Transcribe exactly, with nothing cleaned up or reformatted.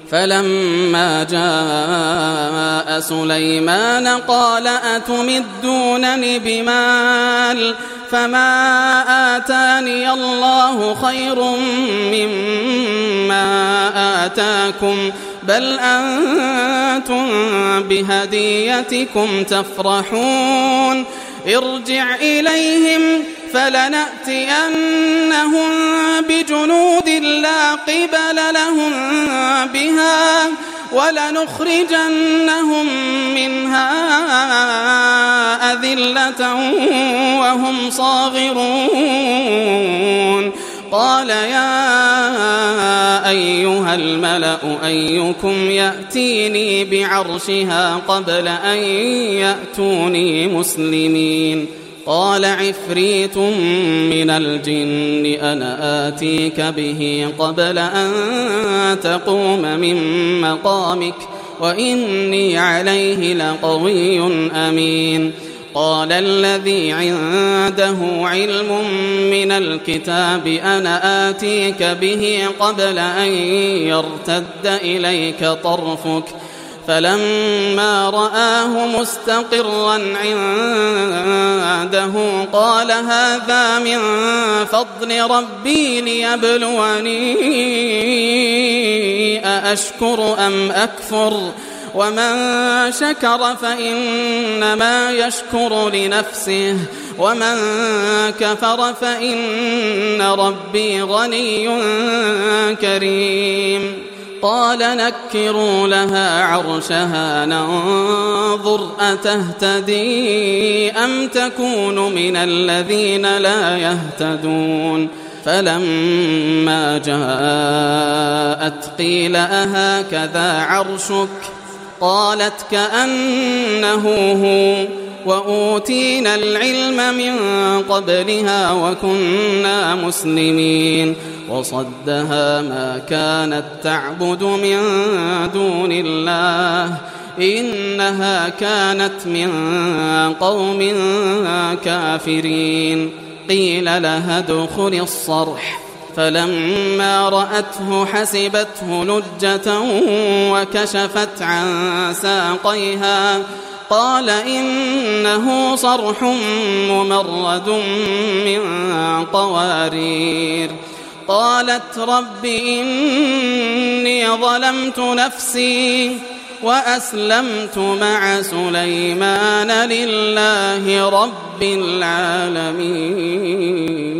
فلما جاء سليمان قال أتمدونني بمال فما آتاني الله خير مما آتاكم بل أنتم بهديتكم تفرحون ارجع إليهم فلنأتينهم بجنود لا قبل لهم بها ولنخرجنهم منها أذلة وهم صاغرون قال يا أيها الملأ أيكم يأتيني بعرشها قبل أن يأتوني مسلمين قال عفريت من الجن أنا آتيك به قبل أن تقوم من مقامك وإني عليه لقوي أمين قال الذي عنده علم من الكتاب أنا آتيك به قبل أن يرتد إليك طرفك فلما رآه مستقرا عنده قال هذا من فضل ربي ليبلوني أأشكر أم أكفر ومن شكر فإنما يشكر لنفسه ومن كفر فإن ربي غني كريم قال نكروا لها عرشها ننظر أتهتدي أم تكون من الذين لا يهتدون فلما جاءت قيل أهكذا عرشك قالت كأنه هو وأوتينا العلم من قبلها وكنا مسلمين وصدها ما كانت تعبد من دون الله إنها كانت من قوم كافرين قيل لها ادخل الصرح فلما رأته حسبته لجة وكشفت عن ساقيها قال إنه صرح ممرد من قوارير قالت رب إني ظلمت نفسي وأسلمت مع سليمان لله رب العالمين.